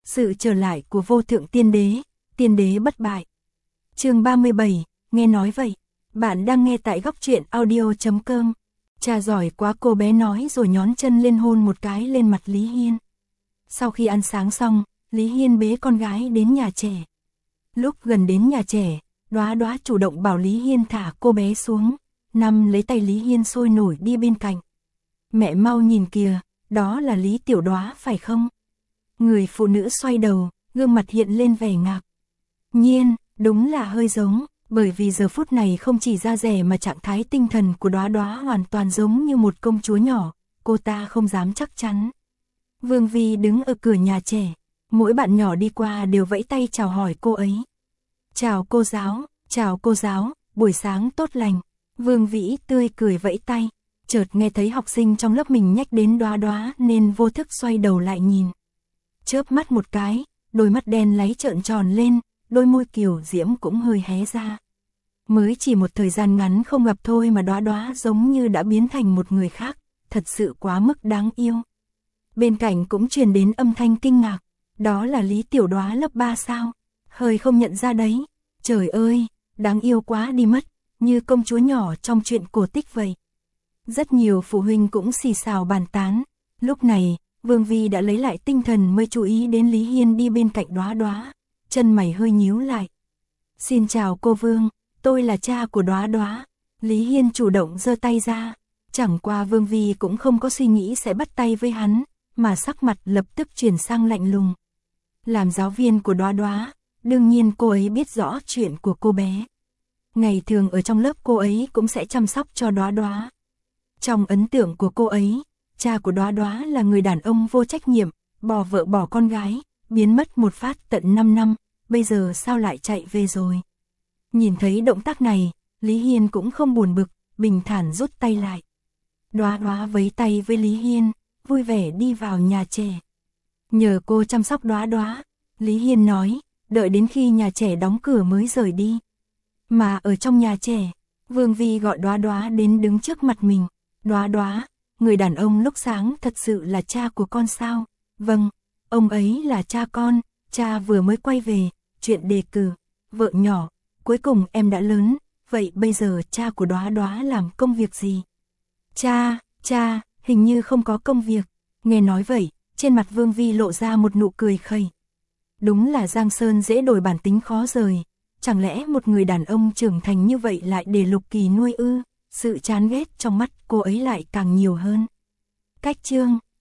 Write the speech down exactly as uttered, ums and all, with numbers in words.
Sự trở lại của vô thượng tiên đế, tiên đế bất bại. Chương ba mươi bảy, nghe nói vậy. Bạn đang nghe tại góc truyện audio chấm com. Cha giỏi quá, cô bé nói rồi nhón chân lên hôn một cái lên mặt Lý Hiên. Sau khi ăn sáng xong, Lý Hiên bế con gái đến nhà trẻ. Lúc gần đến nhà trẻ, Đóa Đóa chủ động bảo Lý Hiên thả cô bé xuống, nằm lấy tay Lý Hiên sôi nổi đi bên cạnh. Mẹ mau nhìn kìa, đó là Lý Tiểu Đóa phải không? Người phụ nữ xoay đầu, gương mặt hiện lên vẻ ngạc nhiên, đúng là hơi giống, bởi vì giờ phút này không chỉ da dẻ mà trạng thái tinh thần của Đóa Đóa hoàn toàn giống như một công chúa nhỏ, cô ta không dám chắc chắn. Vương Vi đứng ở cửa nhà trẻ, mỗi bạn nhỏ đi qua đều vẫy tay chào hỏi cô ấy. Chào cô giáo, chào cô giáo, buổi sáng tốt lành. Vương Vĩ tươi cười vẫy tay, chợt nghe thấy học sinh trong lớp mình nhắc đến Đóa Đóa nên vô thức xoay đầu lại nhìn. Chớp mắt một cái, đôi mắt đen láy trợn tròn lên, đôi môi kiều diễm cũng hơi hé ra. Mới chỉ một thời gian ngắn không gặp thôi mà Đóa Đóa giống như đã biến thành một người khác, thật sự quá mức đáng yêu. Bên cạnh cũng truyền đến âm thanh kinh ngạc, đó là Lý Tiểu Đóa lớp ba sao? Hơi không nhận ra đấy, trời ơi, đáng yêu quá đi mất, như công chúa nhỏ trong truyện cổ tích vậy. Rất nhiều phụ huynh cũng xì xào bàn tán, lúc này, Vương Vi đã lấy lại tinh thần mới chú ý đến Lý Hiên đi bên cạnh Đóa Đóa, chân mày hơi nhíu lại. Xin chào cô Vương, tôi là cha của Đóa Đóa. Lý Hiên chủ động giơ tay ra, chẳng qua Vương Vi cũng không có suy nghĩ sẽ bắt tay với hắn, mà sắc mặt lập tức chuyển sang lạnh lùng. Làm giáo viên của Đóa Đóa, đương nhiên cô ấy biết rõ chuyện của cô bé. Ngày thường ở trong lớp cô ấy cũng sẽ chăm sóc cho Đóa Đóa. Trong ấn tượng của cô ấy, cha của Đóa Đóa là người đàn ông vô trách nhiệm, bỏ vợ bỏ con gái, biến mất một phát tận năm năm, bây giờ sao lại chạy về rồi. Nhìn thấy động tác này, Lý Hiên cũng không buồn bực, bình thản rút tay lại. Đóa Đóa vẫy tay với Lý Hiên, vui vẻ đi vào nhà trẻ. Nhờ cô chăm sóc Đóa Đóa, Lý Hiên nói, đợi đến khi nhà trẻ đóng cửa mới rời đi. Mà ở trong nhà trẻ, Vương Vi gọi Đóa Đóa đến đứng trước mặt mình. Đóa Đóa, người đàn ông lúc sáng thật sự là cha của con sao? Vâng, ông ấy là cha con, cha vừa mới quay về, chuyện đề cử, vợ nhỏ, cuối cùng em đã lớn, vậy bây giờ cha của Đóa Đóa làm công việc gì? Cha, cha, hình như không có công việc. Nghe nói vậy, trên mặt Vương Vi lộ ra một nụ cười khẩy. Đúng là Giang Sơn dễ đổi bản tính khó rời, chẳng lẽ một người đàn ông trưởng thành như vậy lại để Lục Kỳ nuôi ư? Sự chán ghét trong mắt cô ấy lại càng nhiều hơn. Cách chương